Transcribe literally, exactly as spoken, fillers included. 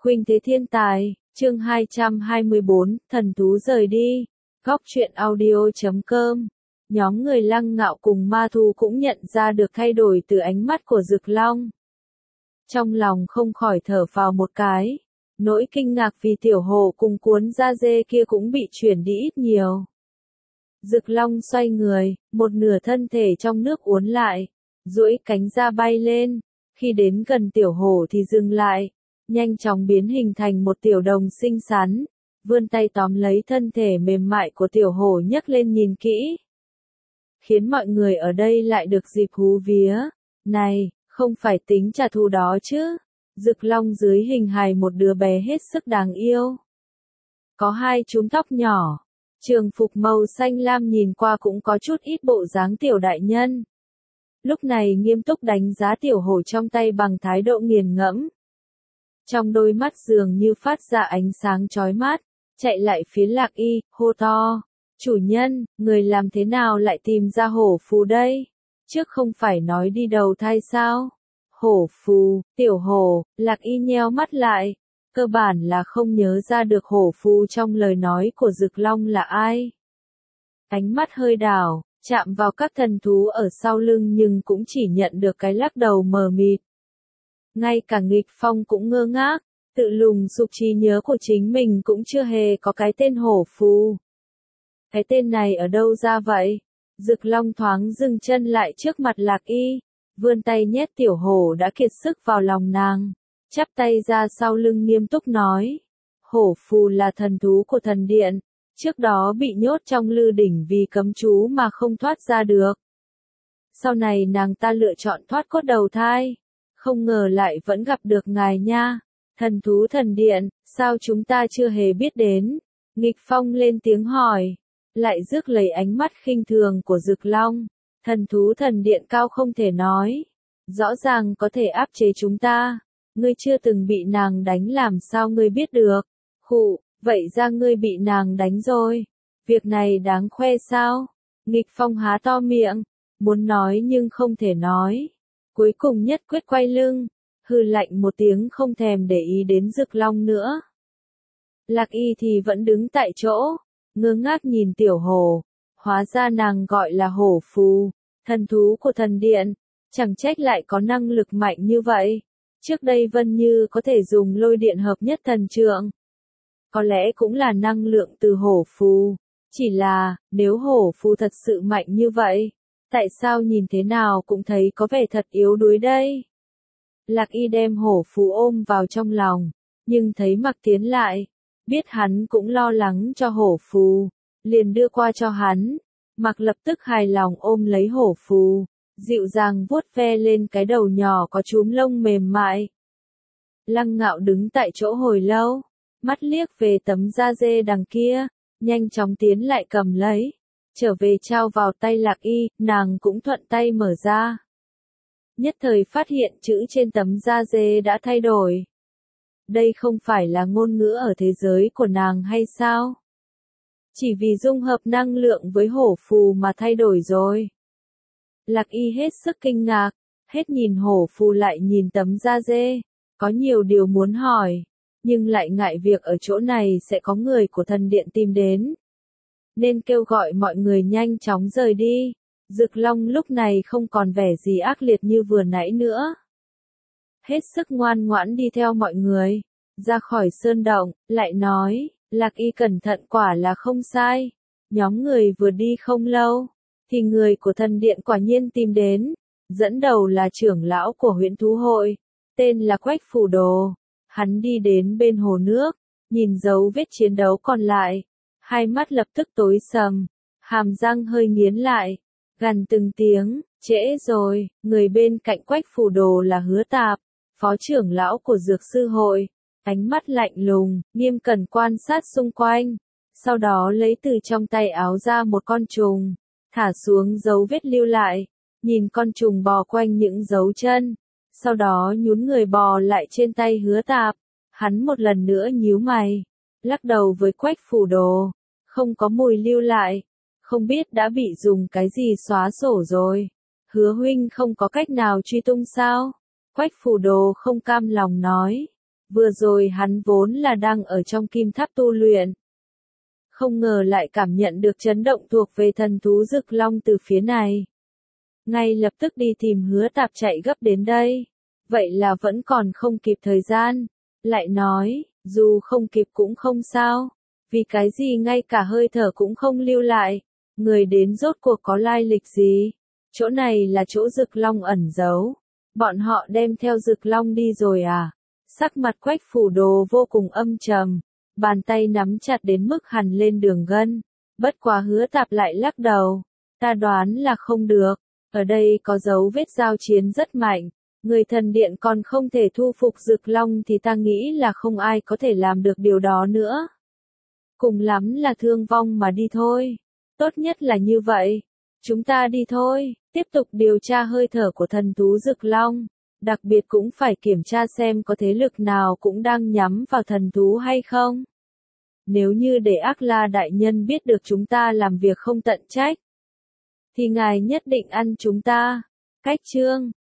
Khuynh thế thiên tài, chương hai trăm hai mươi bốn, thần thú rời đi. Góc truyện audio chấm com. Nhóm người Lăng Ngạo cùng Ma Thu cũng nhận ra được thay đổi từ ánh mắt của Dực Long. Trong lòng không khỏi thở phào một cái. Nỗi kinh ngạc vì tiểu hổ cùng cuốn da dê kia cũng bị chuyển đi ít nhiều. Dực Long xoay người, một nửa thân thể trong nước uốn lại, duỗi cánh ra bay lên. Khi đến gần tiểu hổ thì dừng lại, nhanh chóng biến hình thành một tiểu đồng xinh xắn, vươn tay tóm lấy thân thể mềm mại của tiểu hổ nhấc lên nhìn kỹ. Khiến mọi người ở đây lại được dịp hú vía. Này, không phải tính trả thù đó chứ? Dực Long dưới hình hài một đứa bé hết sức đáng yêu. Có hai chúm tóc nhỏ, trường phục màu xanh lam nhìn qua cũng có chút ít bộ dáng tiểu đại nhân. Lúc này nghiêm túc đánh giá tiểu hổ trong tay bằng thái độ nghiền ngẫm. Trong đôi mắt dường như phát ra ánh sáng chói mắt, chạy lại phía Lạc Y, hô to. Chủ nhân, người làm thế nào lại tìm ra hổ phù đây? Trước không phải nói đi đầu thai sao? Hổ phù, tiểu hổ, Lạc Y nheo mắt lại. Cơ bản là không nhớ ra được hổ phù trong lời nói của Dực Long là ai. Ánh mắt hơi đảo, chạm vào các thần thú ở sau lưng nhưng cũng chỉ nhận được cái lắc đầu mờ mịt. Ngay cả Nghịch Phong cũng ngơ ngác, tự lùng sục trí nhớ của chính mình cũng chưa hề có cái tên hổ phù. Cái tên này ở đâu ra vậy? Dực Long thoáng dừng chân lại trước mặt Lạc Y, vươn tay nhét tiểu hổ đã kiệt sức vào lòng nàng, chắp tay ra sau lưng nghiêm túc nói. Hổ phù là thần thú của thần điện, trước đó bị nhốt trong lư đỉnh vì cấm chú mà không thoát ra được. Sau này nàng ta lựa chọn thoát cốt đầu thai, không ngờ lại vẫn gặp được ngài nha. Thần thú thần điện, sao chúng ta chưa hề biết đến? Nghịch Phong lên tiếng hỏi, lại rước lấy ánh mắt khinh thường của Dực Long. Thần thú thần điện cao không thể nói, rõ ràng có thể áp chế chúng ta. Ngươi chưa từng bị nàng đánh làm sao ngươi biết được? Khụ, vậy ra ngươi bị nàng đánh rồi. Việc này đáng khoe sao? Nghịch Phong há to miệng, muốn nói nhưng không thể nói. Cuối cùng nhất quyết quay lưng, hừ lạnh một tiếng không thèm để ý đến Dực Long nữa. Lạc Y thì vẫn đứng tại chỗ, ngơ ngác nhìn tiểu hổ. Hóa ra nàng gọi là hổ phù, thần thú của thần điện, chẳng trách lại có năng lực mạnh như vậy. Trước đây Vân Như có thể dùng lôi điện hợp nhất thần trượng. Có lẽ cũng là năng lượng từ hổ phù. Chỉ là, nếu hổ phù thật sự mạnh như vậy, tại sao nhìn thế nào cũng thấy có vẻ thật yếu đuối đây? Lạc Y đem hổ phù ôm vào trong lòng, nhưng thấy Mặc tiến lại, biết hắn cũng lo lắng cho hổ phù, liền đưa qua cho hắn. Mặc lập tức hài lòng ôm lấy hổ phù, dịu dàng vuốt ve lên cái đầu nhỏ có chúm lông mềm mại. Lăng Ngạo đứng tại chỗ hồi lâu, mắt liếc về tấm da dê đằng kia, nhanh chóng tiến lại cầm lấy, trở về trao vào tay Lạc Y, nàng cũng thuận tay mở ra. Nhất thời phát hiện chữ trên tấm da dê đã thay đổi. Đây không phải là ngôn ngữ ở thế giới của nàng hay sao? Chỉ vì dung hợp năng lượng với hổ phù mà thay đổi rồi. Lạc Y hết sức kinh ngạc, hết nhìn hổ phù lại nhìn tấm da dê, có nhiều điều muốn hỏi, nhưng lại ngại việc ở chỗ này sẽ có người của thần điện tìm đến. Nên kêu gọi mọi người nhanh chóng rời đi. Dực Long lúc này không còn vẻ gì ác liệt như vừa nãy nữa. Hết sức ngoan ngoãn đi theo mọi người, ra khỏi sơn động, lại nói, Lạc Y cẩn thận quả là không sai. Nhóm người vừa đi không lâu, thì người của thần điện quả nhiên tìm đến, dẫn đầu là trưởng lão của Huyễn Thú Hội, tên là Quách Phủ Đồ. Hắn đi đến bên hồ nước, nhìn dấu vết chiến đấu còn lại, hai mắt lập tức tối sầm, hàm răng hơi nghiến lại, gằn từng tiếng, trễ rồi. Người bên cạnh Quách Phủ Đồ là Hứa Tạp, phó trưởng lão của Dược Sư Hội, ánh mắt lạnh lùng, nghiêm cẩn quan sát xung quanh, sau đó lấy từ trong tay áo ra một con trùng, thả xuống dấu vết lưu lại, nhìn con trùng bò quanh những dấu chân, sau đó nhún người bò lại trên tay Hứa Tạp. Hắn một lần nữa nhíu mày, lắc đầu với Quách Phủ Đồ, không có mùi lưu lại, không biết đã bị dùng cái gì xóa sổ rồi. Hứa huynh không có cách nào truy tung sao? Quách Phủ Đồ không cam lòng nói. Vừa rồi hắn vốn là đang ở trong kim tháp tu luyện. Không ngờ lại cảm nhận được chấn động thuộc về thần thú Dực Long từ phía này. Ngay lập tức đi tìm Hứa Tạp chạy gấp đến đây. Vậy là vẫn còn không kịp thời gian. Lại nói, dù không kịp cũng không sao. Vì cái gì ngay cả hơi thở cũng không lưu lại. Người đến rốt cuộc có lai lịch gì? Chỗ này là chỗ Dực Long ẩn giấu. Bọn họ đem theo Dực Long đi rồi à? Sắc mặt Quách Phủ Đồ vô cùng âm trầm. Bàn tay nắm chặt đến mức hằn lên đường gân. Bất quá Hứa Tạp lại lắc đầu. Ta đoán là không được. Ở đây có dấu vết giao chiến rất mạnh. Người thần điện còn không thể thu phục Dực Long thì ta nghĩ là không ai có thể làm được điều đó nữa. Cùng lắm là thương vong mà đi thôi. Tốt nhất là như vậy. Chúng ta đi thôi, tiếp tục điều tra hơi thở của thần thú Dực Long. Đặc biệt cũng phải kiểm tra xem có thế lực nào cũng đang nhắm vào thần thú hay không. Nếu như để Ác La đại nhân biết được chúng ta làm việc không tận trách, thì ngài nhất định ăn chúng ta. Cách chương